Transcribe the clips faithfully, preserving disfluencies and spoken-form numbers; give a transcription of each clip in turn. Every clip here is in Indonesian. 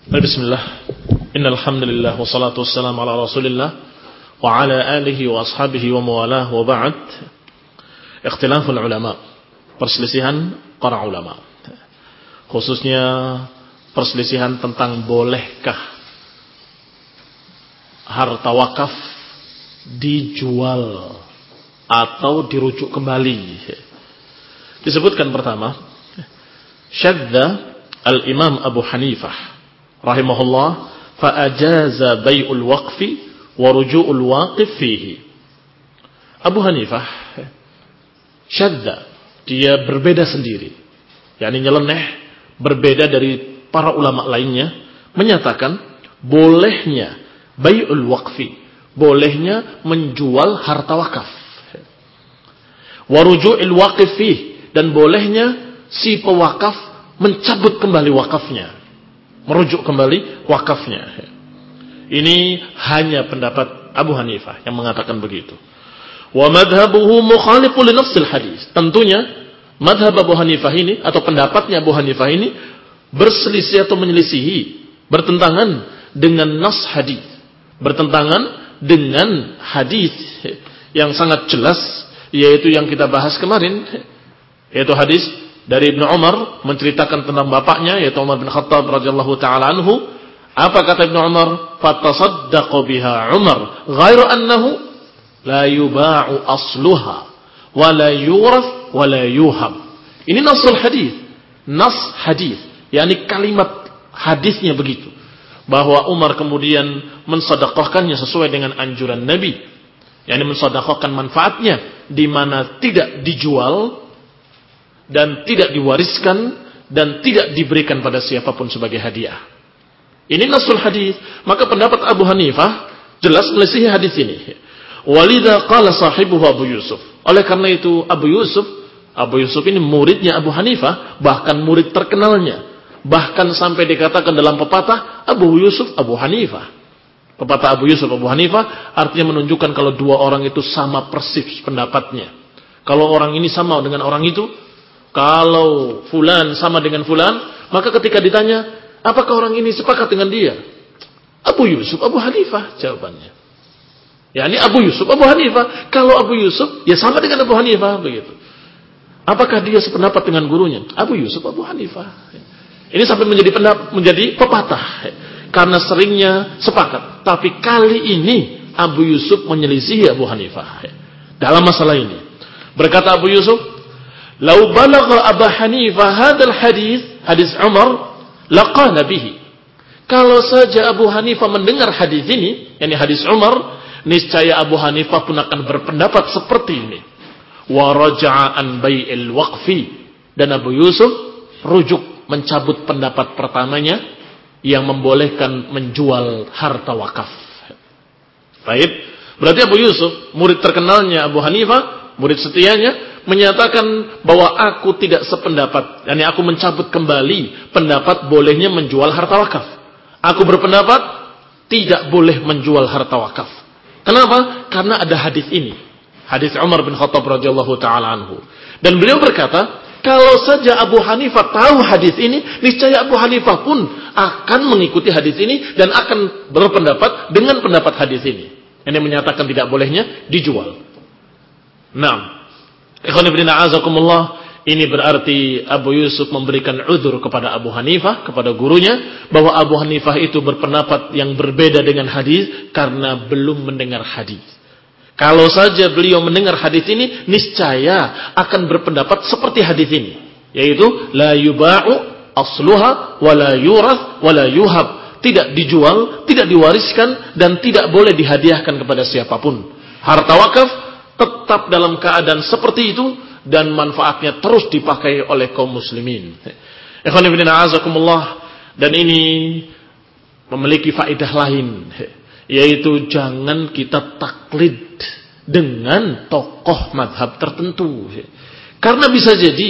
Bismillah. Innal hamdalillah wassalatu wassalamu ala Rasulillah wa ala alihi wa ashabihi wa mawalah wa ba'd. Ikhtilaful ulama, perselisihan para ulama. Khususnya perselisihan tentang bolehkah harta wakaf dijual atau dirujuk kembali. Disebutkan pertama, syadda al-Imam Abu Hanifah rahimahullah fa'ajaza bai'ul waqfi wa ruju'ul waqif fihi. Abu Hanifah syadda, dia berbeda sendiri, yakni nyeleneh, berbeda dari para ulama lainnya, menyatakan bolehnya bai'ul waqfi, bolehnya menjual harta wakaf, wa ruju'il waqif fihi, dan bolehnya si pewakaf mencabut kembali wakafnya, merujuk kembali wakafnya. Ini hanya pendapat Abu Hanifah yang mengatakan begitu. Wa madhabuhu mukhalifun li nafsil hadis. Tentunya madhab Abu Hanifah ini atau pendapatnya Abu Hanifah ini berselisih atau menyelisihi, bertentangan dengan nas hadis, bertentangan dengan hadis yang sangat jelas, yaitu yang kita bahas kemarin, yaitu hadis dari Ibnu Umar menceritakan tentang bapaknya, yaitu Umar bin Khattab radhiyallahu taala anhu. Apa kata Ibnu Umar? Fatasaddaqa biha Umar ghairu annahu la yuba'u asluha wa la yurath wa la yuhab. Ini nasul hadis, nas hadis, yakni kalimat hadisnya begitu, bahwa Umar kemudian mensedekahkannya sesuai dengan anjuran Nabi, yakni mensedekahkan manfaatnya, di mana tidak dijual dan tidak diwariskan dan tidak diberikan pada siapapun sebagai hadiah. Ini nasul hadis. Maka pendapat Abu Hanifah jelas melisihi hadis ini. Walidha qala sahibuhu Abu Yusuf. Oleh karena itu Abu Yusuf, Abu Yusuf ini muridnya Abu Hanifah, bahkan murid terkenalnya. Bahkan sampai dikatakan dalam pepatah Abu Yusuf Abu Hanifah. Pepatah Abu Yusuf Abu Hanifah artinya menunjukkan kalau dua orang itu sama persis pendapatnya. Kalau orang ini sama dengan orang itu, kalau fulan sama dengan fulan, maka ketika ditanya, apakah orang ini sepakat dengan dia? Abu Yusuf Abu Hanifah jawabannya. Ya, ini Abu Yusuf Abu Hanifah. Kalau Abu Yusuf, ya sama dengan Abu Hanifah begitu. Apakah dia sependapat dengan gurunya? Abu Yusuf Abu Hanifah. Ini sampai menjadi pendapat, menjadi pepatah karena seringnya sepakat. Tapi kali ini Abu Yusuf menyelisihi Abu Hanifah dalam masalah ini. Berkata Abu Yusuf, "Lau balagha Abu Hanifah hadzal hadis, hadis Umar, laqala bihi." Kalau saja Abu Hanifah mendengar hadis ini, yakni hadis Umar, niscaya Abu Hanifah pun akan berpendapat seperti ini. Wa raja'a an bai'il waqfi, dan Abu Yusuf rujuk mencabut pendapat pertamanya yang membolehkan menjual harta wakaf. Baik, berarti Abu Yusuf, murid terkenalnya Abu Hanifah, murid setianya, menyatakan bahwa aku tidak sependapat, yakni aku mencabut kembali pendapat bolehnya menjual harta wakaf. Aku berpendapat tidak boleh menjual harta wakaf. Kenapa? Karena ada hadis ini, hadis Umar bin Khattab radhiyallahu taala anhu. Dan beliau berkata, kalau saja Abu Hanifah tahu hadis ini, niscaya Abu Hanifah pun akan mengikuti hadis ini dan akan berpendapat dengan pendapat hadis ini. Ini menyatakan tidak bolehnya dijual. Nah, ikhwan fillah a'azakumullah, ini berarti Abu Yusuf memberikan uzur kepada Abu Hanifah, kepada gurunya, bahwa Abu Hanifah itu berpendapat yang berbeda dengan hadis karena belum mendengar hadis. Kalau saja beliau mendengar hadis ini, niscaya akan berpendapat seperti hadis ini, yaitu la yuba'u asluha wa la yurath wa la yuhab, tidak dijual, tidak diwariskan dan tidak boleh dihadiahkan kepada siapapun. Harta wakaf tetap dalam keadaan seperti itu dan manfaatnya terus dipakai oleh kaum muslimin. Ikhwan fillah a'azakumullah, dan ini memiliki faedah lain, yaitu jangan kita taklid dengan tokoh madhab tertentu. Karena bisa jadi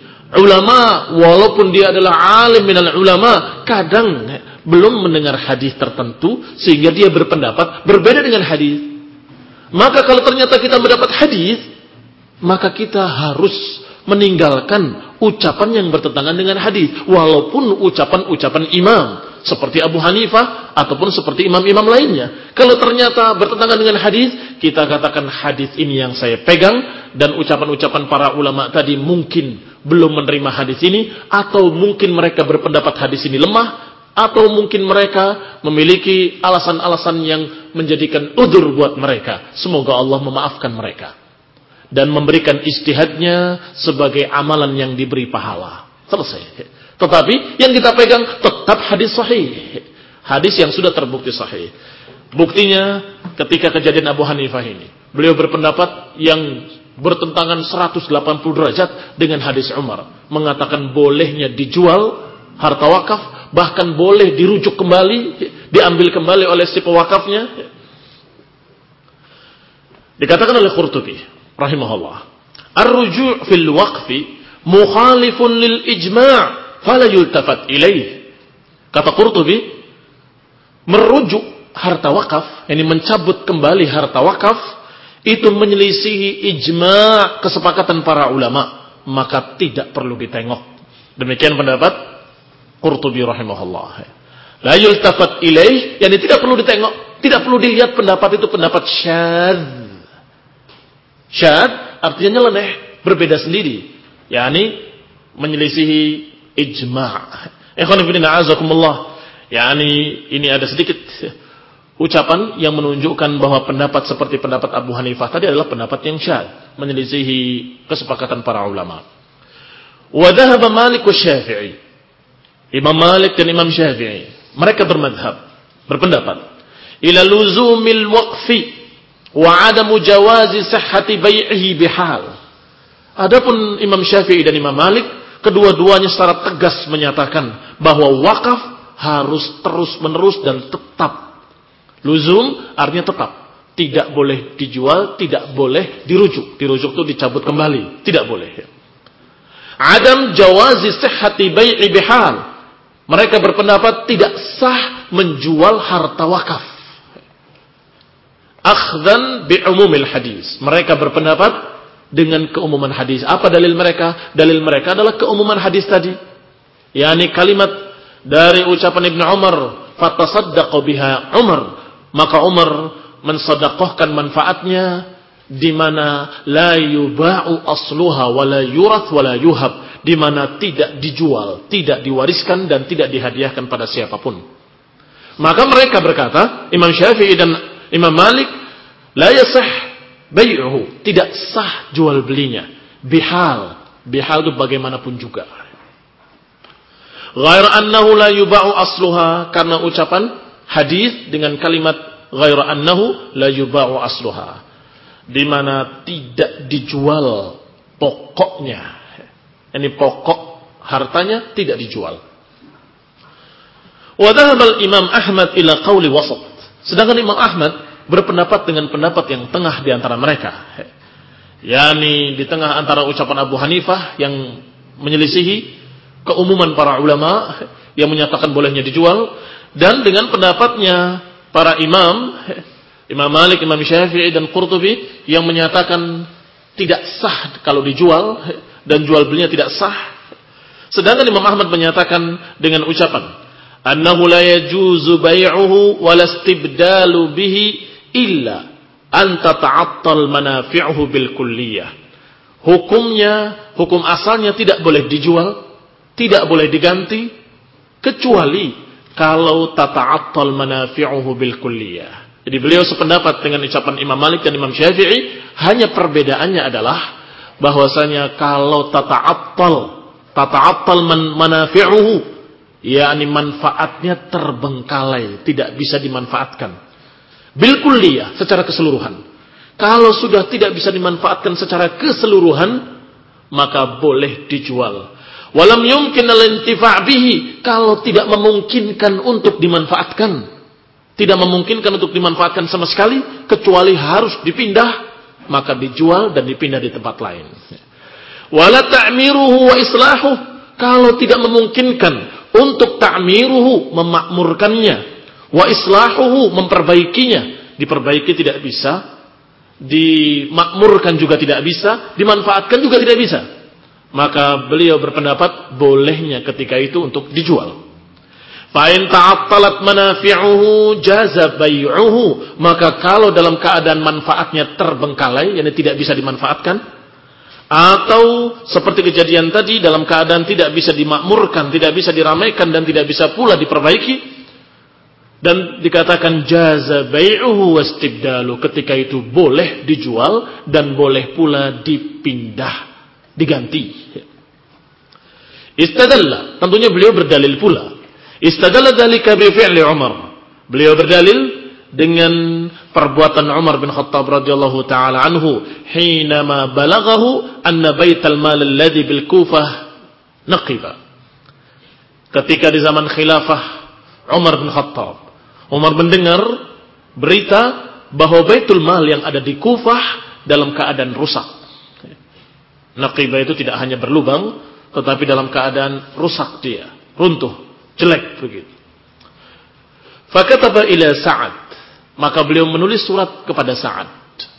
ulama, walaupun dia adalah alim minal ulama, kadang belum mendengar hadis tertentu sehingga dia berpendapat berbeda dengan hadis. Maka kalau ternyata kita mendapat hadis, maka kita harus meninggalkan ucapan yang bertentangan dengan hadis, walaupun ucapan-ucapan imam seperti Abu Hanifah ataupun seperti imam-imam lainnya. Kalau ternyata bertentangan dengan hadis, kita katakan hadis ini yang saya pegang, dan ucapan-ucapan para ulama tadi mungkin belum menerima hadis ini, atau mungkin mereka berpendapat hadis ini lemah, atau mungkin mereka memiliki alasan-alasan yang menjadikan udzur buat mereka. Semoga Allah memaafkan mereka dan memberikan ijtihadnya sebagai amalan yang diberi pahala. Selesai. Tetapi yang kita pegang tetap hadis sahih, hadis yang sudah terbukti sahih. Buktinya ketika kejadian Abu Hanifah ini, beliau berpendapat yang bertentangan seratus delapan puluh derajat dengan hadis Umar, mengatakan bolehnya dijual harta wakaf, bahkan boleh dirujuk kembali, diambil kembali oleh si pewakafnya. Dikatakan oleh Qurtubi rahimahullah, ar-ruju' fil waqfi mukhalifun lil ijma' fala yultafat ilaih. Kata Qurtubi, merujuk harta wakaf, yakni mencabut kembali harta wakaf, itu menyelisihi ijma' kesepakatan para ulama, maka tidak perlu ditengok. Demikian pendapat Qurtubi rahimahullah. La yultafat ilaih, yakni tidak perlu ditengok, tidak perlu dilihat pendapat itu pendapat syadz. Syadz artinya nyeleneh, berbeda sendiri, yakni menyelisihi ijma'. Ikhwan fillah a'azakumullah. Yani ini ada sedikit ucapan yang menunjukkan bahwa pendapat seperti pendapat Abu Hanifah tadi adalah pendapat yang syadz, menyelisihi kesepakatan para ulama. Wa dhahaba Malik wa Syafi'i. Imam Malik dan Imam Syafi'i, mereka bermadhab, berpendapat ila luzumil waqfi wa adamu jawazi sihhati bai'ihi bihal. Adapun Imam Syafi'i dan Imam Malik, kedua-duanya secara tegas menyatakan bahwa wakaf harus terus-menerus dan tetap. Luzum artinya tetap, tidak boleh dijual, tidak boleh dirujuk. Dirujuk itu dicabut kembali, tidak boleh. Adam jawazi sihhati bai'i bihal. Mereka berpendapat tidak sah menjual harta wakaf. Akhdan bi'umumil hadis. Mereka berpendapat dengan keumuman hadis. Apa dalil mereka? Dalil mereka adalah keumuman hadis tadi. Yani kalimat dari ucapan Ibnu Umar, fatasaddaqa biha Umar, maka Umar mensedekahkan manfaatnya, di mana la yuba'u asluha wa la yurath wa la yuhab, di mana tidak dijual, tidak diwariskan dan tidak dihadiahkan pada siapapun. Maka mereka berkata, Imam Syafi'i dan Imam Malik, la yasah bai'uhu, tidak sah jual belinya, bihal, bihal itu bagaimanapun juga. Ghair annahu la yuba'u asluha, karena ucapan hadis dengan kalimat ghair annahu la yuba'u asluha, di mana tidak dijual pokoknya, ini pokok hartanya tidak dijual. Wa dhahaba al-Imam Ahmad ila qawli wasat, sedangkan Imam Ahmad berpendapat dengan pendapat yang tengah di antara mereka, yakni di tengah antara ucapan Abu Hanifah yang menyelisihi keumuman para ulama yang menyatakan bolehnya dijual, dan dengan pendapatnya para imam, Imam Malik, Imam Syafi'i dan Qurtubi yang menyatakan tidak sah kalau dijual dan jual belinya tidak sah. Sedangkan Imam Ahmad menyatakan dengan ucapan annahu la yajuzu bai'uhu wa la istibdalu bihi illa an tata'attal manafi'uhu bil kulliyah. Hukumnya, hukum asalnya tidak boleh dijual, tidak boleh diganti, kecuali kalau tata'attal manafi'uhu bil kulliyah. Jadi beliau sependapat dengan ucapan Imam Malik dan Imam Syafi'i, hanya perbedaannya adalah bahwasanya kalau tata'attal, tata'attal manafi'uhu, yakni manfaatnya terbengkalai, tidak bisa dimanfaatkan. Bil kulliyah, secara keseluruhan. Kalau sudah tidak bisa dimanfaatkan secara keseluruhan, maka boleh dijual. Walam yumkin al-intifa' bihi, kalau tidak memungkinkan untuk dimanfaatkan, tidak memungkinkan untuk dimanfaatkan sama sekali, kecuali harus dipindah, maka dijual dan dipindah di tempat lain. Wala ta'miruhu wa islahu, kalau tidak memungkinkan untuk ta'miruhu, memakmurkannya, wa islahuhu, memperbaikinya, diperbaiki tidak bisa, dimakmurkan juga tidak bisa, dimanfaatkan juga tidak bisa. Maka beliau berpendapat bolehnya ketika itu untuk dijual. Fa in ta'attalat manafi'uhu jaza bai'uhu, maka kalau dalam keadaan manfaatnya terbengkalai, yakni tidak bisa dimanfaatkan, atau seperti kejadian tadi dalam keadaan tidak bisa dimakmurkan, tidak bisa diramaikan dan tidak bisa pula diperbaiki, dan dikatakan jaza bai'uhu wastibdalu, ketika itu boleh dijual dan boleh pula dipindah, diganti. Istadalla, tentunya beliau berdalil pula. Istadalla dzalika bi fi'li Umar. Beliau berdalil dengan perbuatan Umar bin Khattab radhiyallahu taala anhu hinama balaghahu anna baital mal alladhi bil Kufah naqiba. Ketika di zaman khilafah Umar bin Khattab, Umar mendengar berita bahwa baitul mal yang ada di Kufah dalam keadaan rusak. Naqibah itu tidak hanya berlubang, tetapi dalam keadaan rusak dia, runtuh, jelek begitu. Fakataba ila Sa'ad, maka beliau menulis surat kepada Sa'ad.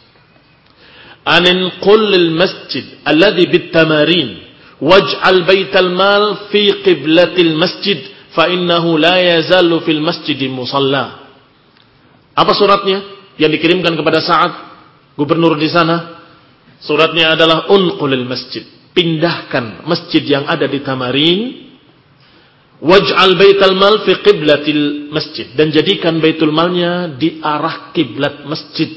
Anin qul masjid alladhi bit tamarin waj'al baital mal fi qiblatil masjid fa innahu la yazalu fil masjid musalla. Apa suratnya yang dikirimkan kepada Sa'ad, gubernur di sana? Suratnya adalah unqulil masjid, pindahkan masjid yang ada di Tamarin, waj'al baital mal fi qiblatil masjid, dan jadikan baitul malnya di arah kiblat masjid.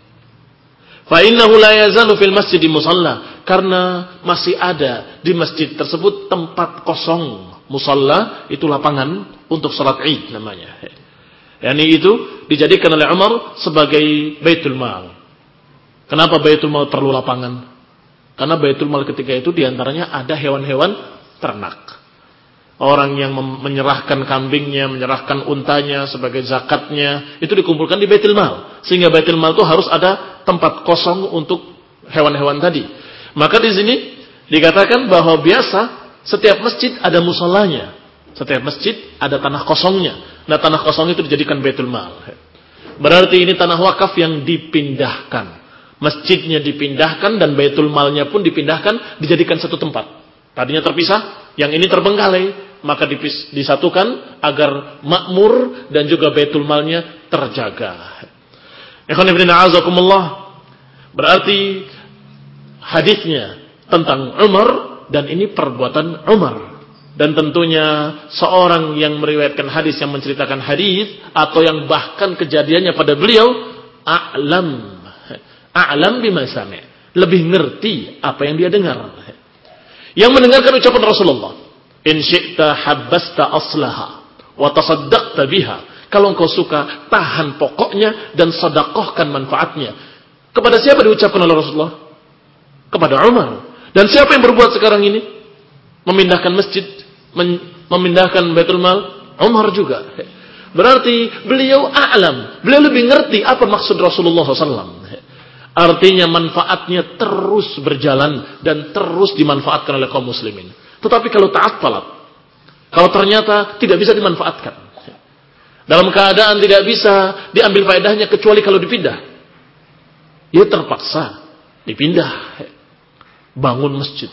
Fa innahu la yazalu fil masjid musalla, karena masih ada di masjid tersebut tempat kosong. Musalla itu lapangan untuk salat Id namanya. Yani itu dijadikan oleh Umar sebagai baitul mal. Kenapa baitul mal perlu lapangan? Karena baitul mal ketika itu diantaranya ada hewan-hewan ternak. Orang yang menyerahkan kambingnya, menyerahkan untanya sebagai zakatnya, itu dikumpulkan di baitul mal. Sehingga baitul mal itu harus ada tempat kosong untuk hewan-hewan tadi. Maka di sini dikatakan bahwa biasa setiap masjid ada musallanya. Setiap masjid ada tanah kosongnya. Nah, tanah kosong itu dijadikan baitul mal. Berarti ini tanah wakaf yang dipindahkan. Masjidnya dipindahkan dan baitul malnya pun dipindahkan, dijadikan satu tempat. Tadinya terpisah, yang ini terbengkalai, maka dipis, disatukan agar makmur dan juga baitul malnya terjaga. Ikhwan fillah a'azakumullah. Berarti hadisnya tentang Umar, dan ini perbuatan Umar. Dan tentunya seorang yang meriwayatkan hadis, yang menceritakan hadis atau yang bahkan kejadiannya pada beliau, a'lam a'lam bima sami', lebih ngerti apa yang dia dengar. Yang mendengarkan ucapan Rasulullah, in syi'ta habbasta aslaha wa tasaddaqta biha, kalau engkau suka tahan pokoknya dan sedekahkan manfaatnya. Kepada siapa diucapkan oleh Rasulullah? Kepada Umar. Dan siapa yang berbuat sekarang ini? Memindahkan masjid, memindahkan baitul mal, Umar juga. Berarti beliau a'lam, beliau lebih ngerti apa maksud Rasulullah shallallahu alaihi wasallam. Artinya manfaatnya terus berjalan dan terus dimanfaatkan oleh kaum muslimin. Tetapi kalau ta'attalat, kalau ternyata tidak bisa dimanfaatkan, dalam keadaan tidak bisa diambil faedahnya kecuali kalau dipindah, ya terpaksa dipindah. Bangun masjid,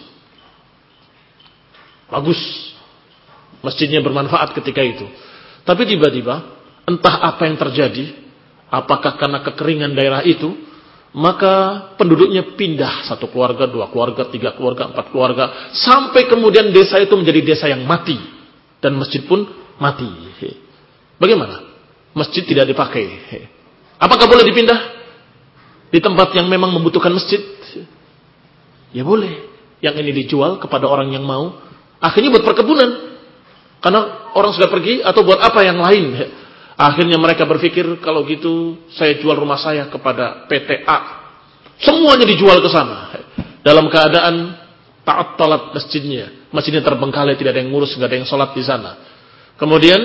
bagus, masjidnya bermanfaat ketika itu. Tapi tiba-tiba entah apa yang terjadi, apakah karena kekeringan daerah itu, maka penduduknya pindah, satu keluarga, dua keluarga, tiga keluarga, empat keluarga, sampai kemudian desa itu menjadi desa yang mati dan masjid pun mati. Bagaimana? Masjid tidak dipakai. Apakah boleh dipindah di tempat yang memang membutuhkan masjid? Ya boleh. Yang ini dijual kepada orang yang mau. Akhirnya buat perkebunan, karena orang sudah pergi, atau buat apa yang lain. Akhirnya mereka berpikir, kalau gitu saya jual rumah saya kepada P T A. Semuanya dijual ke sana. Dalam keadaan ta'attalat masjidnya. Masjidnya terbengkalai, tidak ada yang ngurus, tidak ada yang sholat di sana. Kemudian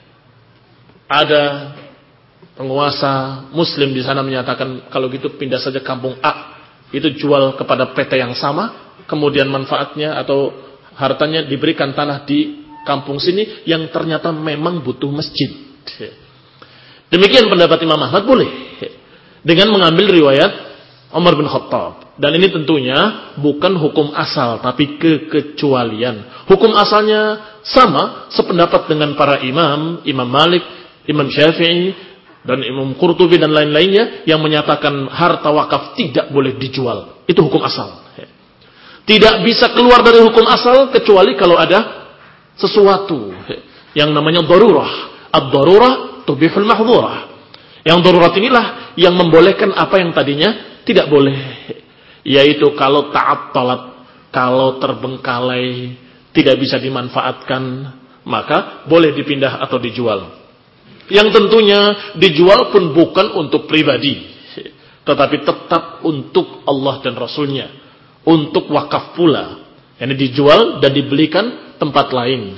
ada penguasa muslim di sana menyatakan, kalau gitu pindah saja kampung A. Itu jual kepada P T yang sama. Kemudian manfaatnya atau hartanya diberikan tanah di kampung sini yang ternyata memang butuh masjid. Demikian pendapat Imam Ahmad, boleh dengan mengambil riwayat Umar bin Khattab. Dan ini tentunya bukan hukum asal, tapi kekecualian. Hukum asalnya sama, sependapat dengan para imam, Imam Malik, Imam Syafi'i, dan Imam Qurtubi dan lain-lainnya yang menyatakan harta wakaf tidak boleh dijual. Itu hukum asal. Tidak bisa keluar dari hukum asal kecuali kalau ada sesuatu yang namanya darurah. Ad-darurah tubihul mahdhurah. Yang darurat inilah yang membolehkan apa yang tadinya tidak boleh. Yaitu kalau ta'attalat, kalau terbengkalai, tidak bisa dimanfaatkan, maka boleh dipindah atau dijual. Yang tentunya dijual pun bukan untuk pribadi, tetapi tetap untuk Allah dan Rasulnya, untuk wakaf pula. Ini dijual dan dibelikan tempat lain.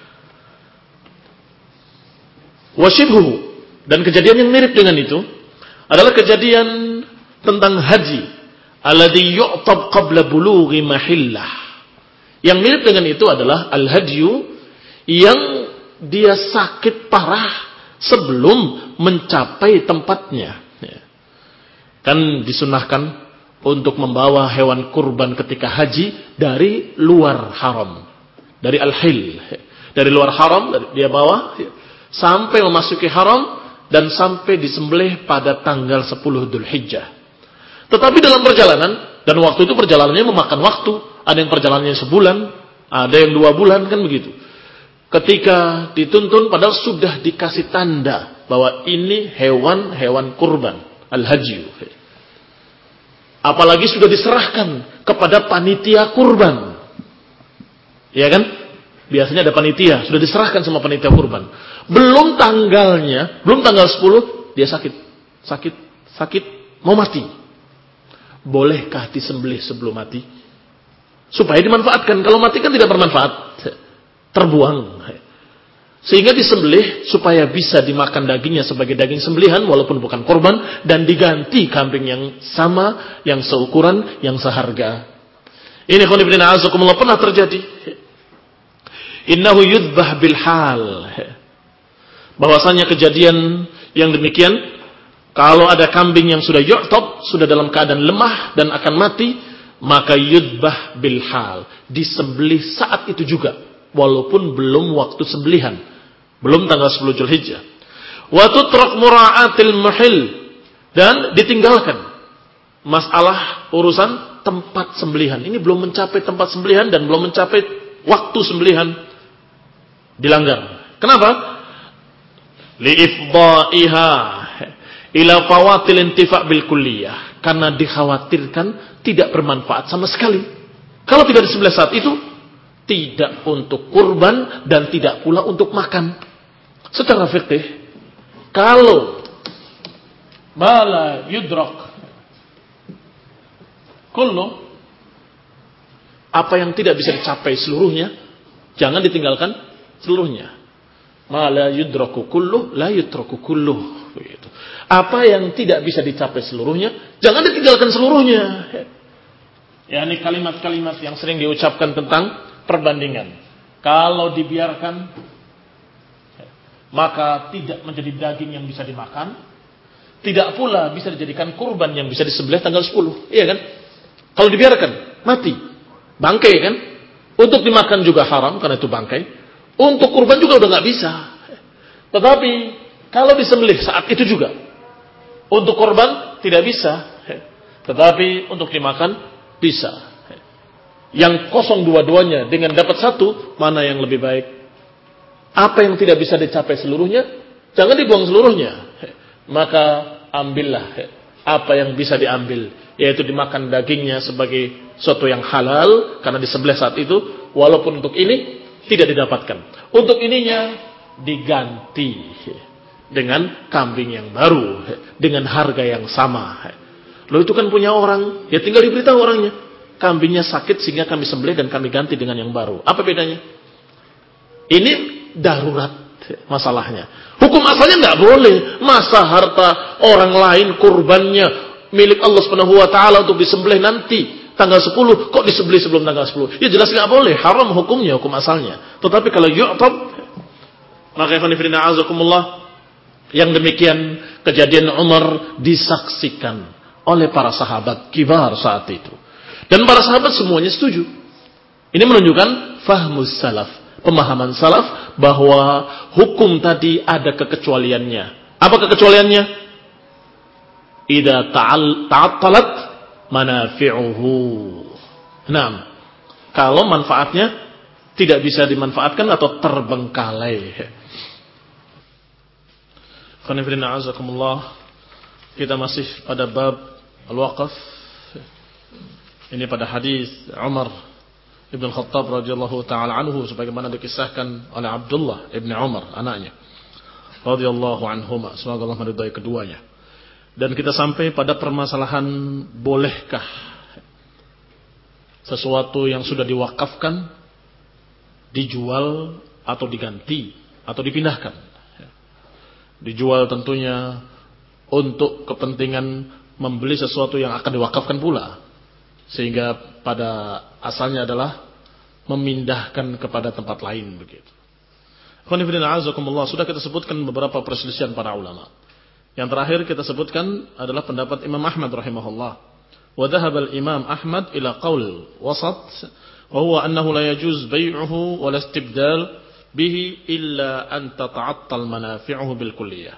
Wasyibhu, dan kejadian yang mirip dengan itu adalah kejadian tentang haji, alladhi yu'tab qabla bulughi mahillah. Yang mirip dengan itu adalah al-hadyu yang dia sakit parah sebelum mencapai tempatnya. Kan disunahkan untuk membawa hewan kurban ketika haji dari luar haram, dari al-hil, dari luar haram dia bawa sampai memasuki haram dan sampai disembelih pada tanggal sepuluh Dzulhijjah. Tetapi dalam perjalanan, dan waktu itu perjalanannya memakan waktu, ada yang perjalanannya sebulan, ada yang dua bulan, kan begitu. Ketika dituntun padahal sudah dikasih tanda bahwa ini hewan-hewan kurban, al-hajju. Apalagi sudah diserahkan kepada panitia kurban. Ya kan? Biasanya ada panitia, sudah diserahkan sama panitia kurban. Belum tanggalnya, belum tanggal sepuluh, dia sakit. Sakit, sakit, mau mati. Bolehkah disembelih sebelum mati? Supaya dimanfaatkan. Kalau mati kan tidak bermanfaat. Terbuang. Sehingga disembelih supaya bisa dimakan dagingnya sebagai daging sembelihan walaupun bukan korban, dan diganti kambing yang sama, yang seukuran, yang seharga. Ini khonibina azakumullah pernah terjadi. Innahu yudbah bil hal. Bahwasanya kejadian yang demikian, kalau ada kambing yang sudah yu'tab, sudah dalam keadaan lemah dan akan mati, maka yudbah bil hal, disembelih saat itu juga. Walaupun belum waktu sembelihan, belum tanggal sepuluh Dzulhijjah. Wa tutrak mura'atil muhil, dan ditinggalkan masalah urusan tempat sembelihan. Ini belum mencapai tempat sembelihan dan belum mencapai waktu sembelihan, dilanggar. Kenapa? Li'ifda'iha ila fawatil intifa' bil kulliyah, karena dikhawatirkan tidak bermanfaat sama sekali. Kalau tidak disembelih saat itu, tidak untuk kurban dan tidak pula untuk makan. Secara fikih, kalau mala yudrak kullu, apa yang tidak bisa dicapai seluruhnya, jangan ditinggalkan seluruhnya. Mala yudraku kullu la yutraku kullu. Begitu. Apa yang tidak bisa dicapai seluruhnya, jangan ditinggalkan seluruhnya. Ya, ini kalimat-kalimat yang sering diucapkan tentang perbandingan. Kalau dibiarkan, maka tidak menjadi daging yang bisa dimakan, tidak pula bisa dijadikan kurban yang bisa disembelih tanggal sepuluh. Iya kan? Kalau dibiarkan, mati, bangkai kan? Untuk dimakan juga haram karena itu bangkai. Untuk kurban juga udah nggak bisa. Tetapi kalau disembelih saat itu juga, untuk kurban tidak bisa, tetapi untuk dimakan bisa. Yang kosong dua-duanya dengan dapat satu, mana yang lebih baik? Apa yang tidak bisa dicapai seluruhnya, jangan dibuang seluruhnya. Maka ambillah apa yang bisa diambil, yaitu dimakan dagingnya sebagai sesuatu yang halal karena disembelih saat itu, walaupun untuk ini tidak didapatkan. Untuk ininya diganti dengan kambing yang baru dengan harga yang sama. Loh, itu kan punya orang, ya tinggal diberitahu orangnya. Kambingnya sakit sehingga kami sembelih dan kami ganti dengan yang baru. Apa bedanya? Ini darurat masalahnya. Hukum asalnya nggak boleh. Masa harta orang lain kurbannya milik Allah Subhanahu wa taala untuk disembelih nanti tanggal sepuluh, kok disembelih sebelum tanggal sepuluh? Ya jelas nggak boleh, haram hukumnya, hukum asalnya. Tetapi kalau yu'tab, maka ikhwan fillah azakumullah, yang demikian kejadian Umar disaksikan oleh para sahabat kibar saat itu. Dan para sahabat semuanya setuju. Ini menunjukkan fahmus salaf, pemahaman salaf bahwa hukum tadi ada kekecualiannya. Apa kekecualiannya? Idza ta'attalat manafi'uhu. Nah, kalau manfaatnya tidak bisa dimanfaatkan atau terbengkalai. Qanifidina azakumullah. Kita masih pada bab al-waqaf. Ini pada hadis Umar Ibn Khattab radhiyallahu taala anhu sebagaimana dikisahkan oleh Abdullah Ibn Umar anaknya radhiyallahu anhuma, semoga Allah meridai keduanya. Dan kita sampai pada permasalahan bolehkah sesuatu yang sudah diwakafkan dijual atau diganti atau dipindahkan. Dijual tentunya untuk kepentingan membeli sesuatu yang akan diwakafkan pula, sehingga pada asalnya adalah memindahkan kepada tempat lain begitu. Sudah kita sebutkan beberapa perselisihan para ulama. Yang terakhir kita sebutkan adalah pendapat Imam Ahmad rahimahullah. Wa dhahaba al-Imam Ahmad ila qaul wasat wa huwa annahu la yajuz bay'uhu wa la istibdal bihi illa an tata'attal manafi'uhu bil kulliyah.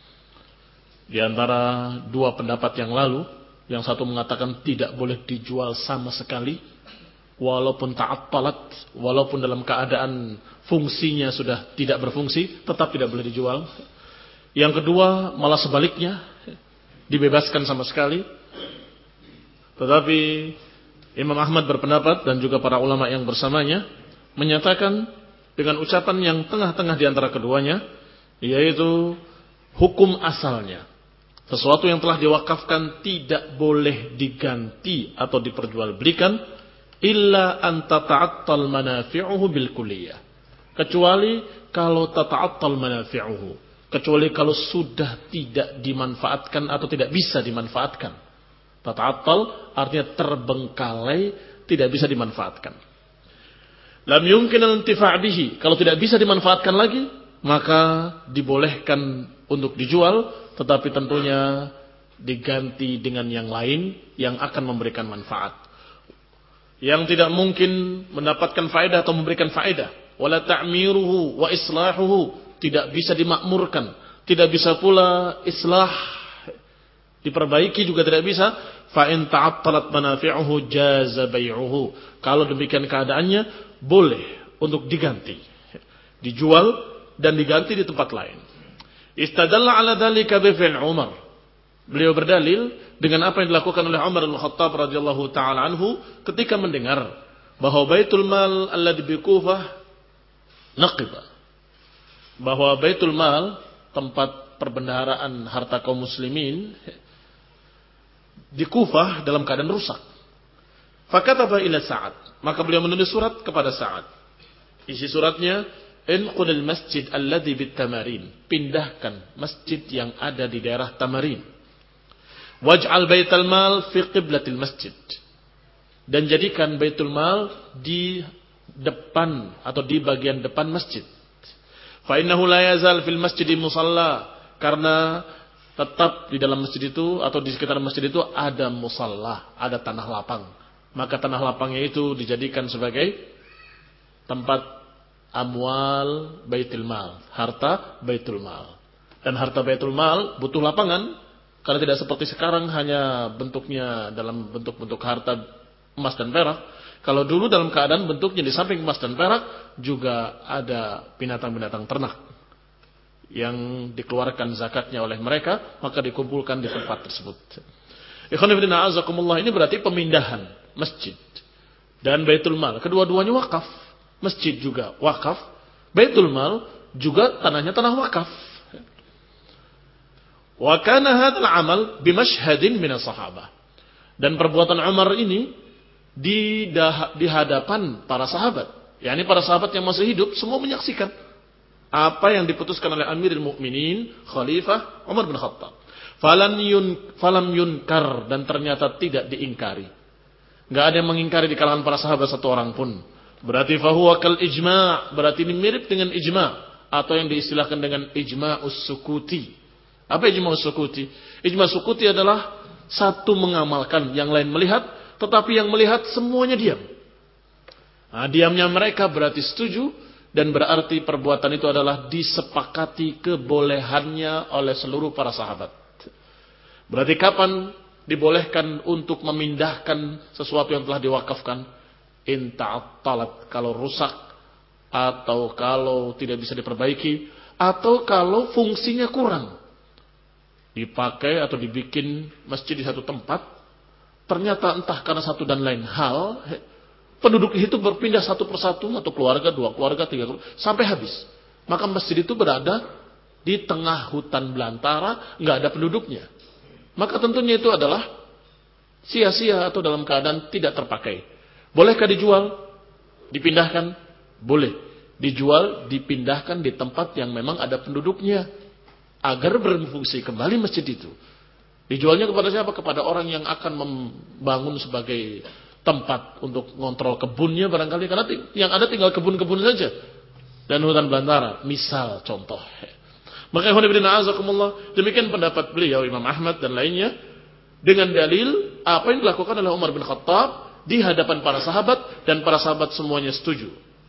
Di antara dua pendapat yang lalu, yang satu mengatakan tidak boleh dijual sama sekali, walaupun ta'attalat, walaupun dalam keadaan fungsinya sudah tidak berfungsi, tetap tidak boleh dijual. Yang kedua malah sebaliknya, dibebaskan sama sekali. Tetapi Imam Ahmad berpendapat dan juga para ulama yang bersamanya menyatakan dengan ucapan yang tengah-tengah di antara keduanya, yaitu hukum asalnya. Sesuatu yang telah diwakafkan tidak boleh diganti atau diperjualbelikan illa an tata'attal manafi'uhu bil kulliyah. Kecuali kalau tata'attal manafi'uhu, kecuali kalau sudah tidak dimanfaatkan atau tidak bisa dimanfaatkan. Tata'attal artinya terbengkalai, tidak bisa dimanfaatkan. Lam yumkin al-intifa' bihi, kalau tidak bisa dimanfaatkan lagi, maka dibolehkan untuk dijual, tetapi tentunya diganti dengan yang lain yang akan memberikan manfaat. Yang tidak mungkin mendapatkan faedah atau memberikan faedah. Wala ta'miruhu wa islahuhu, tidak bisa dimakmurkan, tidak bisa pula islah, diperbaiki juga tidak bisa. Fa in ta'attalat manafi'uhu jaza bai'uhu. Kalau demikian keadaannya, boleh untuk diganti, dijual dan diganti di tempat lain. Istadalla ala dzalika bi fi'l Umar. Beliau berdalil dengan apa yang dilakukan oleh Umar Al-Khattab radhiyallahu taala anhu ketika mendengar bahwa Baitul Mal alladhi bi Kufah naqiba. Bahwa Baitul Mal, tempat perbendaharaan harta kaum muslimin, di Kufah dalam keadaan rusak. Fakataba ila Sa'ad, maka beliau menulis surat kepada Sa'ad. Isi suratnya, inqulil masjid alladhi bit Tamarin, pindahkan masjid yang ada di daerah Tamarin. Waj'al baitul mal fi qiblatil masjid, dan jadikan baitul mal di depan atau di bagian depan masjid. Fa innahu la yazal fil masjidi musalla, karena tetap di dalam masjid itu atau di sekitar masjid itu ada musalla, ada tanah lapang. Maka tanah lapangnya itu dijadikan sebagai tempat amwal baitul mal, harta baitul mal. Dan harta baitul mal butuh lapangan, karena tidak seperti sekarang hanya bentuknya dalam bentuk-bentuk harta emas dan perak. Kalau dulu dalam keadaan bentuknya di samping emas dan perak juga ada binatang-binatang ternak yang dikeluarkan zakatnya oleh mereka, maka dikumpulkan di tempat tersebut. Ikhwan fillah azakumullah, ini berarti pemindahan masjid dan baitul mal, kedua-duanya wakaf. Masjid juga wakaf, baitul mal juga tanahnya tanah wakaf. Wa kana hadzal amal bi mashhadin min as-sahabah. Dan perbuatan Umar ini di di hadapan para sahabat, yakni para sahabat yang masih hidup semua menyaksikan apa yang diputuskan oleh Amirul Mukminin Khalifah Umar bin Khattab. Falan yun falam yunkar, dan ternyata tidak diingkari. Enggak ada yang mengingkari di kalangan para sahabat satu orang pun. Berarti fahuwa kal ijma', berarti ini mirip dengan ijma' atau yang diistilahkan dengan ijma'us sukuti. Apa ijma'us sukuti? Ijma' sukuti adalah Satu mengamalkan, yang lain melihat, tetapi yang melihat semuanya diam. Nah, diamnya mereka berarti setuju, dan berarti perbuatan itu adalah disepakati kebolehannya oleh seluruh para sahabat. Berarti kapan dibolehkan untuk memindahkan sesuatu yang telah diwakafkan? In ta'attalat, kalau rusak, atau kalau tidak bisa diperbaiki, atau kalau fungsinya kurang. Dipakai atau dibikin masjid di satu tempat, ternyata entah karena satu dan lain hal, penduduk itu berpindah satu persatu, satu keluarga, dua keluarga, tiga keluarga, sampai habis. Maka masjid itu berada di tengah hutan belantara, nggak ada penduduknya. Maka tentunya itu adalah sia-sia atau dalam keadaan tidak terpakai. Bolehkah dijual? Dipindahkan? Boleh. Dijual, dipindahkan di tempat yang memang ada penduduknya, agar berfungsi kembali masjid itu. Dijualnya kepada siapa? Kepada orang yang akan membangun sebagai tempat untuk ngontrol kebunnya barangkali. Karena yang ada tinggal kebun-kebun saja. Dan hutan belantara. Misal, contoh. Maka demikian pendapat beliau, Imam Ahmad dan lainnya. Dengan dalil apa yang dilakukan oleh Umar bin Khattab di hadapan para sahabat. Dan para sahabat semuanya setuju.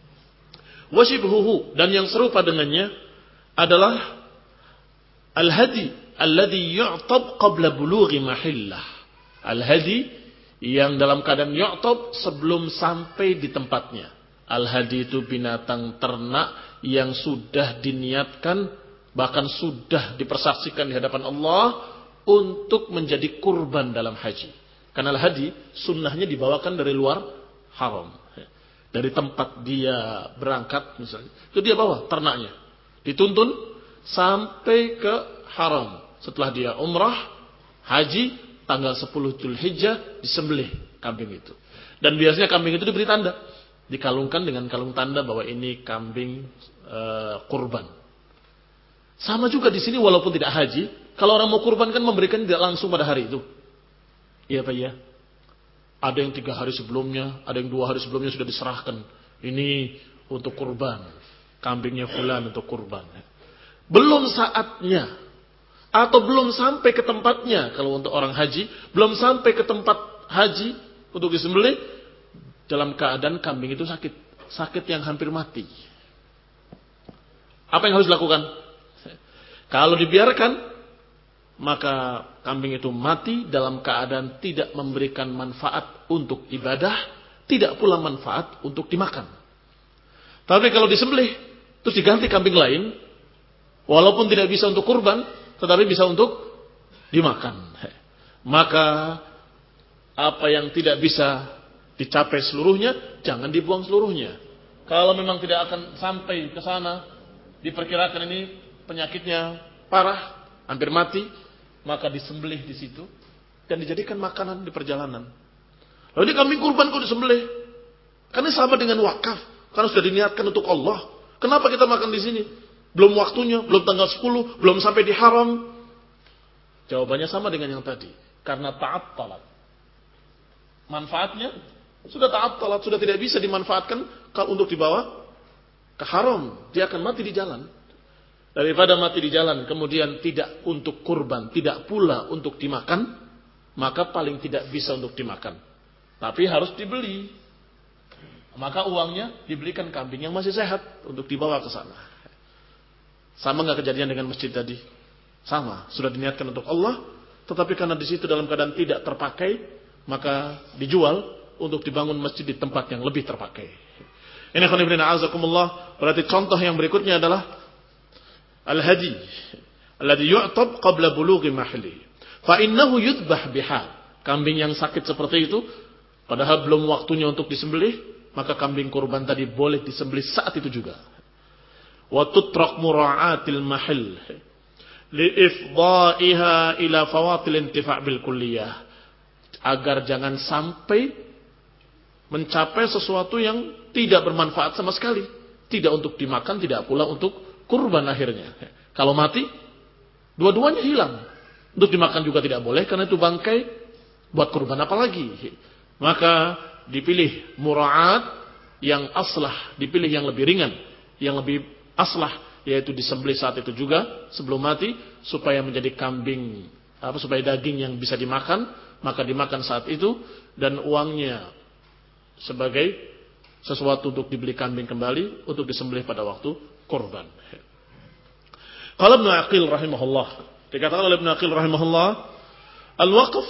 Wasibhuhu, dan yang serupa dengannya adalah al-hadi alladhi yu'tab qabla bulughi mahillah. Al-hadi yang dalam keadaan yu'tab sebelum sampai di tempatnya. Al-hadi itu binatang ternak yang sudah diniatkan, bahkan sudah dipersaksikan di hadapan Allah untuk menjadi kurban dalam haji. Karena al-hadi sunnahnya dibawakan dari luar haram. Dari tempat dia berangkat misalnya, itu dia bawa ternaknya. Dituntun sampai ke haram. Setelah dia umrah, haji, tanggal sepuluh Dzulhijjah disembelih kambing itu. Dan biasanya kambing itu diberi tanda, dikalungkan dengan kalung tanda bahwa ini kambing e, kurban. Sama juga di sini walaupun tidak haji, kalau orang mau kurban kan memberikan tidak langsung pada hari itu. Iya Pak ya. Ada yang tiga hari sebelumnya, ada yang dua hari sebelumnya sudah diserahkan. Ini untuk kurban, kambingnya fulan untuk kurban. Belum saatnya, atau belum sampai ke tempatnya, kalau untuk orang haji, belum sampai ke tempat haji untuk disembelih, dalam keadaan kambing itu sakit, sakit yang hampir mati. Apa yang harus dilakukan? Kalau dibiarkan, maka kambing itu mati dalam keadaan tidak memberikan manfaat untuk ibadah, tidak pula manfaat untuk dimakan. Tapi kalau disembelih, terus diganti kambing lain, walaupun tidak bisa untuk kurban, tetapi bisa untuk dimakan. Maka apa yang tidak bisa dicapai seluruhnya, jangan dibuang seluruhnya. Kalau memang tidak akan sampai ke sana, diperkirakan ini penyakitnya parah, hampir mati, maka disembelih di situ dan dijadikan makanan di perjalanan. Lalu ini kambing kurban kok disembelih? Karena sama dengan wakaf, karena sudah diniatkan untuk Allah. Kenapa kita makan di sini? Belum waktunya, belum tanggal sepuluh, belum sampai di haram. Jawabannya sama dengan yang tadi. Karena ta'attalat. Manfaatnya sudah ta'attalat, sudah tidak bisa dimanfaatkan kalau untuk dibawa ke haram. Dia akan mati di jalan. Daripada mati di jalan, kemudian tidak untuk kurban, tidak pula untuk dimakan, maka paling tidak bisa untuk dimakan. Tapi harus dibeli. Maka uangnya dibelikan kambing yang masih sehat untuk dibawa ke sana. Sama nggak kejadian dengan masjid tadi? Sama, sudah diniatkan untuk Allah, tetapi karena di situ dalam keadaan tidak terpakai, maka dijual untuk dibangun masjid di tempat yang lebih terpakai. Ini khonibina azakumullah, berarti contoh yang berikutnya adalah al-hadi alladhi yu'tab qabla bulughi mahli. Fa innahu yudbah biha. Kambing yang sakit seperti itu padahal belum waktunya untuk disembelih, maka kambing kurban tadi boleh disembelih saat itu juga. Wa tutrak mura'atil mahil li ifdha'iha ila fawatil intifa' bil kulliyah, agar jangan sampai mencapai sesuatu yang tidak bermanfaat sama sekali, tidak untuk dimakan, tidak pula untuk kurban akhirnya. Kalau mati, dua-duanya hilang. Untuk dimakan juga tidak boleh, karena itu bangkai buat kurban apalagi. Maka dipilih mura'at yang aslah, dipilih yang lebih ringan, yang lebih aslah, yaitu disembelih saat itu juga sebelum mati, supaya menjadi kambing apa supaya daging yang bisa dimakan, maka dimakan saat itu, dan uangnya sebagai sesuatu untuk dibeli kambing kembali untuk disembelih pada waktu kurban. Qala Ibnu Aqil rahimahullah, dikatakan oleh Ibnu Aqil rahimahullah, al-waqf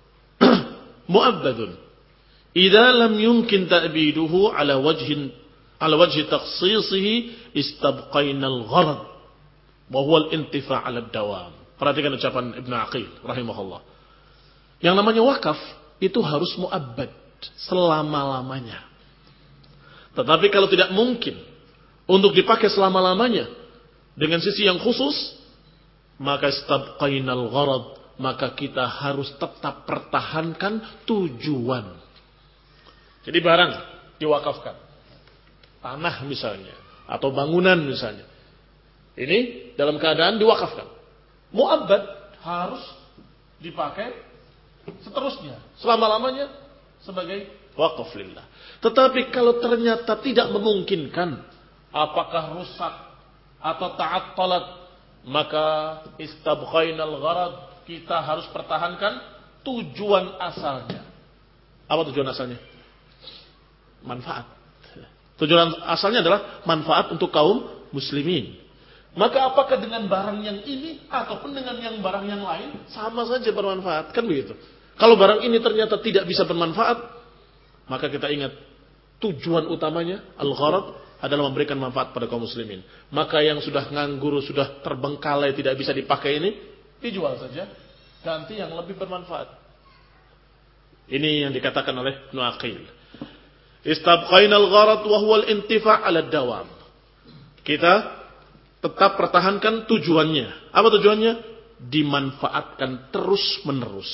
mu'abbadun idza lam yumkin ta'biduhu ala wajhin ala wajhi takhsisihi istabqaina al-gharad wa huwa al-intifa' ala ad-dawam. Perhatikan ucapan Ibnu Aqil rahimahullah. Yang namanya wakaf itu harus mu'abbad, selama-lamanya. Tetapi kalau tidak mungkin untuk dipakai selama-lamanya dengan sisi yang khusus, maka istabqainal gharad, maka kita harus tetap pertahankan tujuan. Jadi barang diwakafkan, tanah misalnya, atau bangunan misalnya, ini dalam keadaan diwakafkan, mu'abbad, harus dipakai seterusnya, selama-lamanya sebagai wakaf lillah. Tetapi kalau ternyata tidak memungkinkan, apakah rusak atau ta'attalat, maka istabqainal gharad, kita harus pertahankan tujuan asalnya. Apa tujuan asalnya? Manfaat. Tujuan asalnya adalah manfaat untuk kaum muslimin. Maka apakah dengan barang yang ini ataupun dengan yang barang yang lain sama saja bermanfaat, kan begitu. Kalau barang ini ternyata tidak bisa bermanfaat, maka kita ingat tujuan utamanya al-gharad adalah memberikan manfaat pada kaum muslimin. Maka yang sudah nganggur, sudah terbengkalai, tidak bisa dipakai ini dijual saja, ganti yang lebih bermanfaat. Ini yang dikatakan oleh Ibnu Aqil. Istabqainal gharad wa huwa al-intifa' 'ala ad-dawam. Kita tetap pertahankan tujuannya. Apa tujuannya? Dimanfaatkan terus-menerus.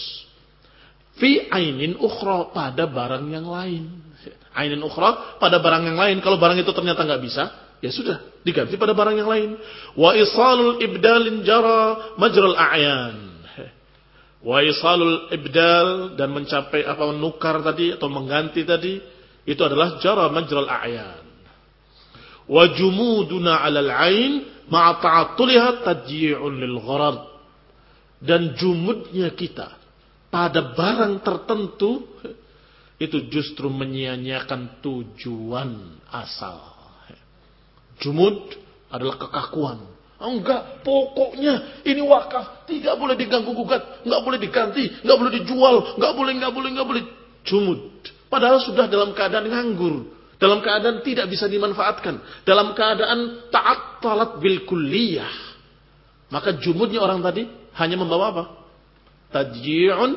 Fi ainin ukhra, pada barang yang lain. Ainin ukhra, pada barang yang lain. Kalau barang itu ternyata nggak bisa, ya sudah, diganti pada barang yang lain. Wa isalul ibdalin jara majral a'yan. Wa isalul ibdal, dan mencapai apa, menukar tadi atau mengganti tadi, itu adalah jara majral a'yan. Wa jumuduna 'alal 'ain ma'a ta'attuliha tadyi'un lil gharad. Dan jumudnya kita pada barang tertentu itu justru menyia-nyiakan tujuan asal. Jumud adalah kekakuan. Enggak, pokoknya ini wakaf, tidak boleh diganggu gugat, enggak boleh diganti, enggak boleh dijual, enggak boleh, enggak boleh, enggak boleh. Jumud. Padahal sudah dalam keadaan nganggur, dalam keadaan tidak bisa dimanfaatkan, dalam keadaan ta'attalat bil kulliyah. Maka jumudnya orang tadi hanya membawa apa? Tadyi'un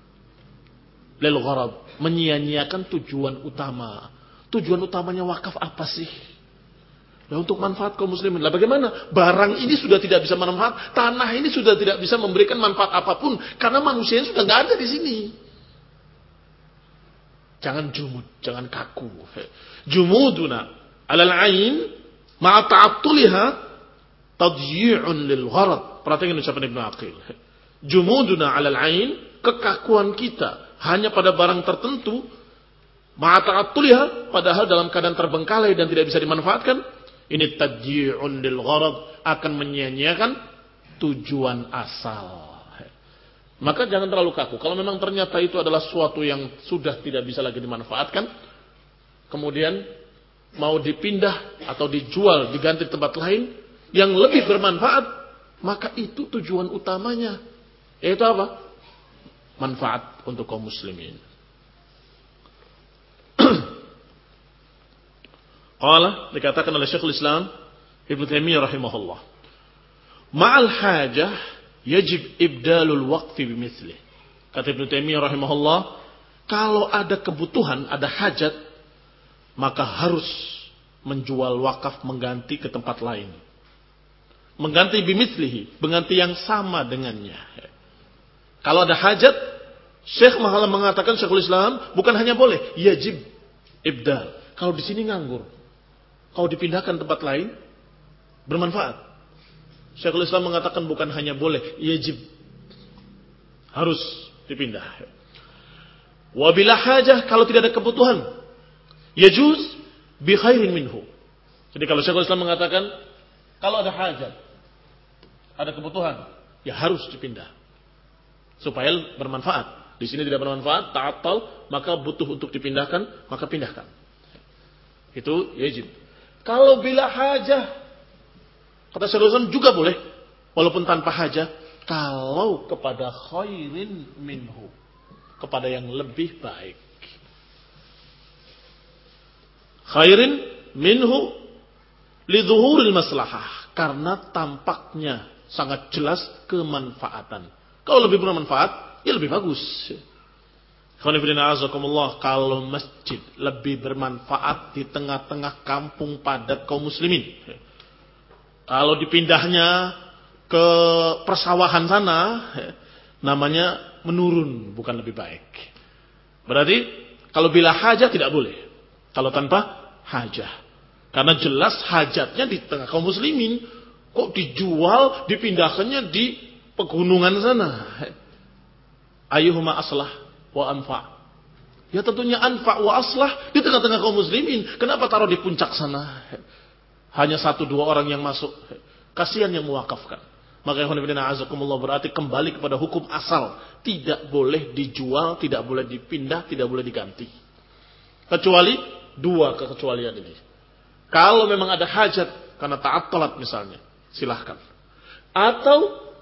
lil gharad, menyia-nyiakan tujuan utama. Tujuan utamanya wakaf apa sih? Ya, untuk manfaat kaum muslimin. Lah bagaimana? Barang ini sudah tidak bisa bermanfaat, tanah ini sudah tidak bisa memberikan manfaat apapun karena manusianya sudah enggak ada di sini. Jangan jumud, jangan kaku. Jumuduna 'alal 'ain ma'a ta'attuliha tadyi'un lil gharad. Perhatikan ucapan Ibnu Aqil. Jumuduna 'alal 'ain, kekakuan kita hanya pada barang tertentu, ma'a ta'attuliha, padahal dalam keadaan terbengkalai dan tidak bisa dimanfaatkan, ini tadyi'un lil gharad, akan menyia-nyiakan tujuan asal. Maka jangan terlalu kaku. Kalau memang ternyata itu adalah suatu yang sudah tidak bisa lagi dimanfaatkan, kemudian mau dipindah atau dijual, diganti tempat lain yang lebih bermanfaat, maka itu tujuan utamanya. Yaitu apa? Manfaat untuk kaum muslimin. Qala, dikatakan oleh Syekhul Islam Ibnu Taimiyah rahimahullah, ma'al hajah yajib ibdalul waqfi bimithli. Kata Ibnu Taimiyah rahimahullah, kalau ada kebutuhan, ada hajat, maka harus menjual wakaf, mengganti ke tempat lain. Mengganti bimithlihi, mengganti yang sama dengannya. Kalau ada hajat, Syekh Mahala mengatakan, Syekhul Islam, bukan hanya boleh, yajib ibdal. Kalau di sini nganggur, kalau dipindahkan tempat lain, bermanfaat. Syekhul Islam mengatakan bukan hanya boleh, yajib, harus dipindah. Wabila hajah, kalau tidak ada kebutuhan, yajuz bi khairin minhu. Jadi kalau Syekhul Islam mengatakan, kalau ada hajat, ada kebutuhan, ya harus dipindah. supaya bermanfaat. Di sini tidak bermanfaat, ta'attal, maka butuh untuk dipindahkan, maka pindahkan. Itu yajib. Kalau bila hajah, kata Syaikhul juga boleh, walaupun tanpa hajah, kalau kepada khairin minhu, kepada yang lebih baik. Khairin minhu lidzuhuril maslahah, karena tampaknya sangat jelas kemanfaatan. Kalau lebih bermanfaat, ya lebih bagus. Kalau masjid lebih bermanfaat di tengah-tengah kampung padat kaum muslimin, kalau dipindahnya ke persawahan sana, namanya menurun, bukan lebih baik. Berarti kalau bila hajat tidak boleh, kalau tanpa hajah, karena jelas hajatnya di tengah kaum muslimin, kok dijual, dipindahkannya di pegunungan sana. Ayyuhuma aslah wa anfa'. Ya tentunya anfa' wa aslah di tengah-tengah kaum muslimin. Kenapa taruh di puncak sana? Hanya satu dua orang yang masuk. Kasihan yang mewakafkan. Maka azakumullah, berarti kembali kepada hukum asal. Tidak boleh dijual, tidak boleh dipindah, tidak boleh diganti. Kecuali dua kekecualian ini. Kalau memang ada hajat karena ta'attalat misalnya, silahkan. Atau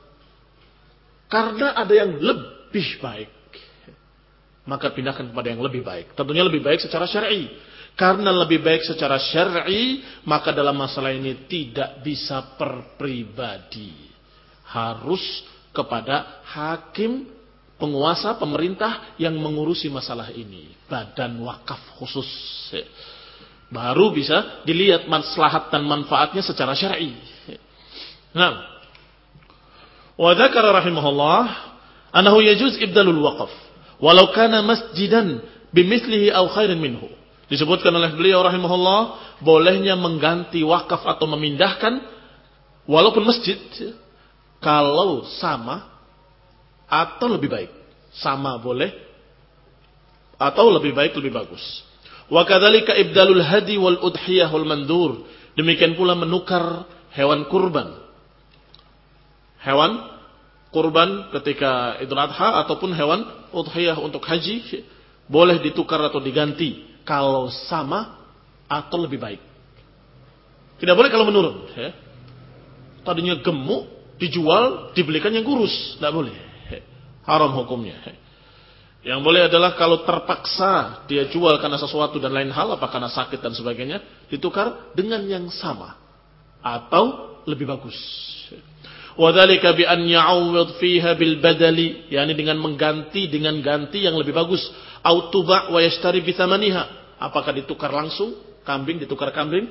karena ada yang lebih baik, maka pindahkan kepada yang lebih baik. Tentunya lebih baik secara syar'i. Karena lebih baik secara syar'i, maka dalam masalah ini tidak bisa per pribadi. Harus kepada hakim, penguasa, pemerintah yang mengurusi masalah ini. Badan wakaf khusus. Baru bisa dilihat maslahat dan manfaatnya secara syar'i. Nah, wa dzakara rahimahullah annahu yajuz ibdalul waqaf walau kana masjidan bimithlihi aw khairin minhu. Disebutkan oleh beliau rahimahullah, bolehnya mengganti wakaf atau memindahkan walaupun masjid kalau sama atau lebih baik. Sama boleh atau lebih baik lebih bagus. Wa kadzalika ibdalul hadi wal udhiyah wal mandur. Demikian pula menukar hewan kurban. Hewan kurban ketika Idul Adha ataupun hewan udhiyah untuk haji boleh ditukar atau diganti kalau sama atau lebih baik. Tidak boleh kalau menurun, ya. Tadinya gemuk dijual, dibelikan yang kurus, tidak boleh. Haram hukumnya. Yang boleh adalah kalau terpaksa dia jual karena sesuatu dan lain hal, apa karena sakit dan sebagainya, ditukar dengan yang sama atau lebih bagus. Wadzalika bi an ya'awwid fiha bil badali, yakni dengan mengganti dengan ganti yang lebih bagus. Au tuba' wa yashtari bi thamaniha. Apakah ditukar langsung, kambing ditukar kambing,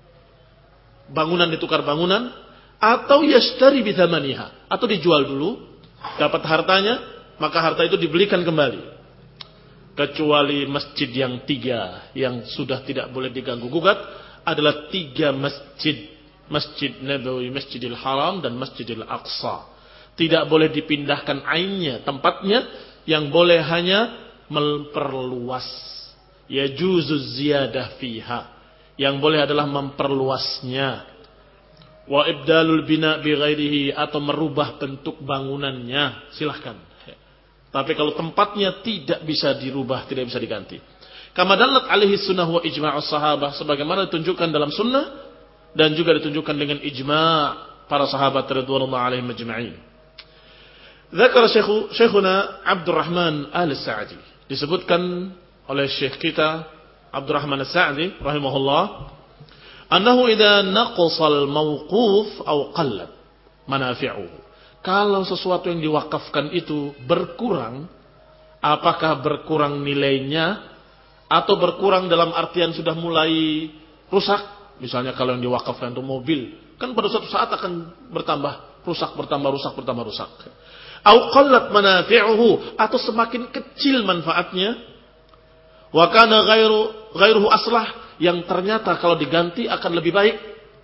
bangunan ditukar bangunan, atau yashtari bi thamaniha, atau dijual dulu, dapat hartanya, maka harta itu dibelikan kembali. Kecuali masjid yang tiga yang sudah tidak boleh diganggu gugat adalah tiga masjid. Masjid Nabawi, Masjidil Haram, dan Masjidil Aqsa. Tidak boleh dipindahkan ainnya, tempatnya, yang boleh hanya memperluas. Yajuzuz ziyadah fiha. Yang boleh adalah memperluasnya. Wa ibdalul bina bi ghairihi, atau merubah bentuk bangunannya, silahkan. Tapi kalau tempatnya tidak bisa dirubah, tidak bisa diganti. Kama dallat alaihi sunnah wa ijma'us sahabah, sebagaimana ditunjukkan dalam sunnah dan juga ditunjukkan dengan ijma' para sahabat radhiyallahu alaihim ajma'in. Dzakara Syekh Syekhuna Abdurrahman Al-Sa'di, disebutkan oleh Syekh kita Abdurrahman Al-Sa'di rahimahullah, annahu idza naqasal mawquf aw qallat manafi'uhu. Kalau sesuatu yang diwakafkan itu berkurang, apakah berkurang nilainya atau berkurang dalam artian sudah mulai rusak? Misalnya kalau yang diwakafkan untuk mobil, kan pada suatu saat akan bertambah rusak, bertambah rusak, bertambah rusak. Au qallat manafi'uhu, atau semakin kecil manfaatnya. Wa kana ghairu ghairuhu aslah, yang ternyata kalau diganti akan lebih baik.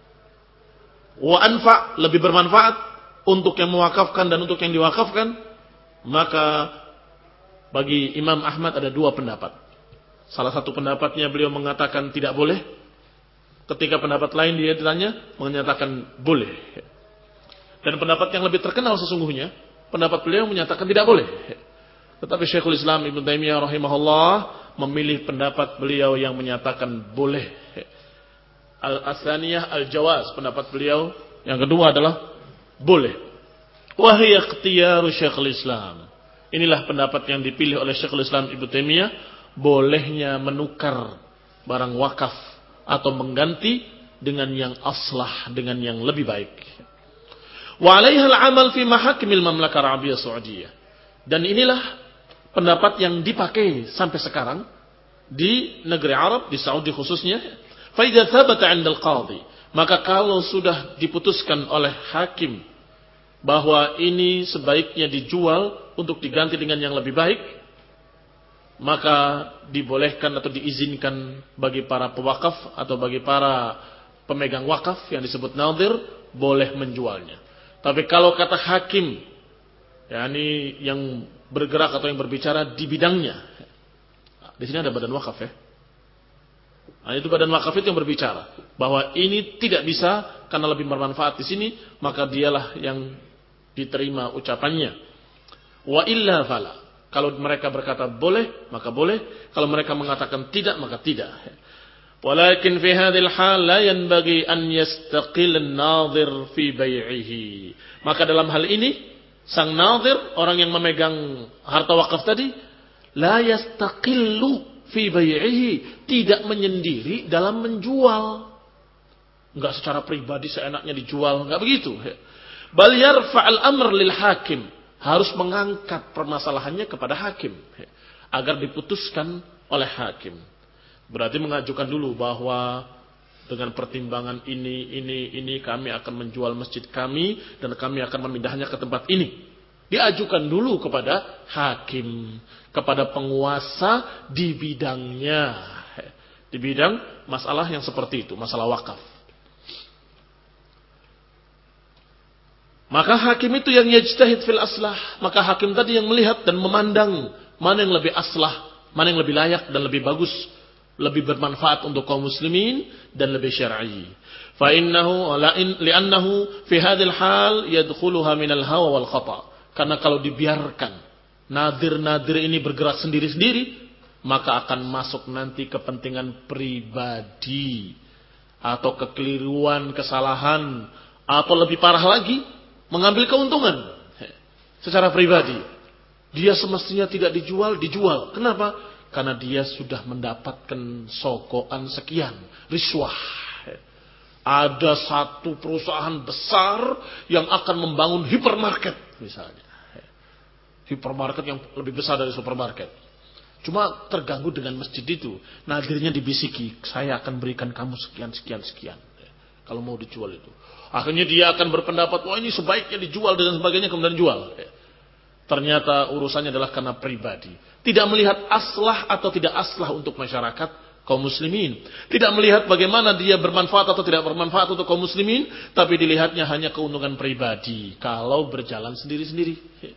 Wa anfa, lebih bermanfaat untuk yang mewakafkan dan untuk yang diwakafkan. Maka bagi Imam Ahmad ada dua pendapat. Salah satu pendapatnya beliau mengatakan tidak boleh. Ketika pendapat lain dia ditanya, menyatakan boleh. Dan pendapat yang lebih terkenal sesungguhnya pendapat beliau menyatakan tidak boleh. Tetapi Syekhul Islam Ibnu Taimiyah rahimahullah memilih pendapat beliau yang menyatakan boleh. Al-Atsaniyah al-Jawaz, pendapat beliau yang kedua adalah boleh. Wa hiya ikhtiyaru Syekhul Islam. Inilah pendapat yang dipilih oleh Syekhul Islam Ibnu Taimiyah, bolehnya menukar barang wakaf atau mengganti dengan yang aslah, dengan yang lebih baik. Wa 'alaiha al-'amal fi mahakimil Mamlakah Arabiyyah Saudiyah. Dan inilah pendapat yang dipakai sampai sekarang di negeri Arab, di Saudi khususnya. Fa idza thabata 'inda al-qadhi, maka kalau sudah diputuskan oleh hakim bahwa ini sebaiknya dijual untuk diganti dengan yang lebih baik, maka dibolehkan atau diizinkan bagi para pewakaf atau bagi para pemegang wakaf yang disebut nadhir boleh menjualnya. Tapi kalau kata hakim, yakni yang bergerak atau yang berbicara di bidangnya, di sini ada badan wakaf ya. Nah, itu badan wakaf itu yang berbicara bahwa ini tidak bisa karena lebih bermanfaat di sini, maka dialah yang diterima ucapannya. Wa illa fala. Kalau mereka berkata boleh, maka boleh. Kalau mereka mengatakan tidak, maka tidak. Walakin fi hadhil hal la yanbaghi an yastaqil an-nadhir fi bai'ihi. Maka dalam hal ini sang nadhir, orang yang memegang harta wakaf tadi, la yastaqillu fi bai'ihi, tidak menyendiri dalam menjual. Enggak secara pribadi seenaknya dijual, enggak begitu. Bal yarfa'al amr lil hakim, harus mengangkat permasalahannya kepada hakim agar diputuskan oleh hakim. Berarti mengajukan dulu bahwa dengan pertimbangan ini, ini, ini kami akan menjual masjid kami dan kami akan memindahnya ke tempat ini. Diajukan dulu kepada hakim, kepada penguasa di bidangnya, di bidang masalah yang seperti itu, masalah wakaf. Maka hakim itu yang yajtahid fil aslah, maka hakim tadi yang melihat dan memandang mana yang lebih aslah, mana yang lebih layak dan lebih bagus, lebih bermanfaat untuk kaum muslimin dan lebih syar'i. Fa innahu li'annahu fi hadhil hal yadkhuluha minal hawa wal khata'. Karena kalau dibiarkan nadir-nadir ini bergerak sendiri-sendiri, maka akan masuk nanti kepentingan pribadi atau kekeliruan, kesalahan, atau lebih parah lagi, mengambil keuntungan secara pribadi. Dia semestinya tidak dijual, dijual. Kenapa? Karena dia sudah mendapatkan sogokan sekian, riswah. Ada satu perusahaan besar yang akan membangun hipermarket misalnya. Hipermarket yang lebih besar dari supermarket. Cuma terganggu dengan masjid itu. Nadirnya dibisiki, saya akan berikan kamu sekian, sekian, sekian. Kalau mau dijual itu. Akhirnya dia akan berpendapat, wah ini sebaiknya dijual dan sebagainya, kemudian jual. Ternyata urusannya adalah karena pribadi. Tidak melihat aslah atau tidak aslah untuk masyarakat kaum muslimin. Tidak melihat bagaimana dia bermanfaat atau tidak bermanfaat untuk kaum muslimin. Tapi dilihatnya hanya keuntungan pribadi. Kalau berjalan sendiri-sendiri.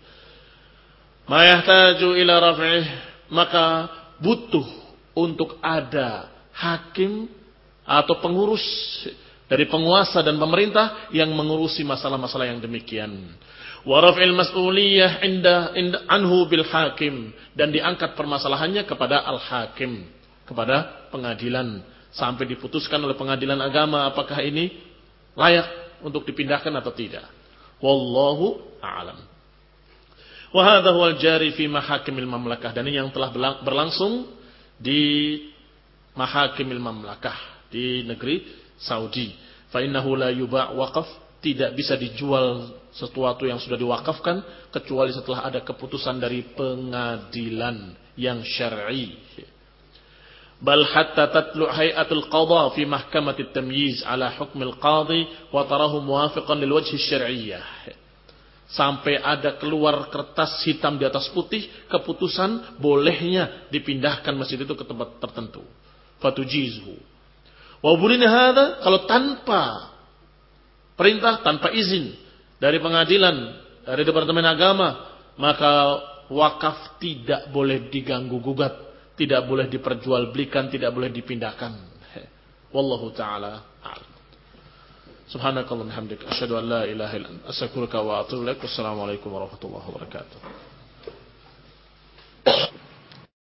Ma yahtaju ila raf'ih. Maka butuh untuk ada hakim atau pengurus dari penguasa dan pemerintah yang mengurusi masalah-masalah yang demikian. Wa raf'il mas'uliyah inda, inda anhu bil hakim, dan diangkat permasalahannya kepada al-hakim, kepada pengadilan sampai diputuskan oleh pengadilan agama apakah ini layak untuk dipindahkan atau tidak. Wallahu a'lam. Wa hadha huwal jari fi mahakimil mamlakah, dan ini yang telah berlangsung di mahakimil mamlakah di negeri Saudi. Fa innahu la yuba' waqaf, tidak bisa dijual sesuatu yang sudah diwakafkan kecuali setelah ada keputusan dari pengadilan yang syar'i. Bal hatta tatlu hay'atul qadha fi mahkamatit tamyiz ala hukmil qadhi wa tarahu muwafiqan lil wajhi syar'iyyah. Sampai ada keluar kertas hitam di atas putih keputusan bolehnya dipindahkan masjid itu ke tempat tertentu. Fatujizhu. Wa bulina hadza, kalau tanpa perintah, tanpa izin dari pengadilan, dari Departemen Agama, maka wakaf tidak boleh diganggu gugat, tidak boleh diperjualbelikan, tidak boleh dipindahkan. Wallahu ta'ala a'lam. Subhanakallahumma hamdika asyhadu an la ilaha illa anta astaghfiruka wa atubu ilaik. Wassalamualaikum warahmatullahi wabarakatuh.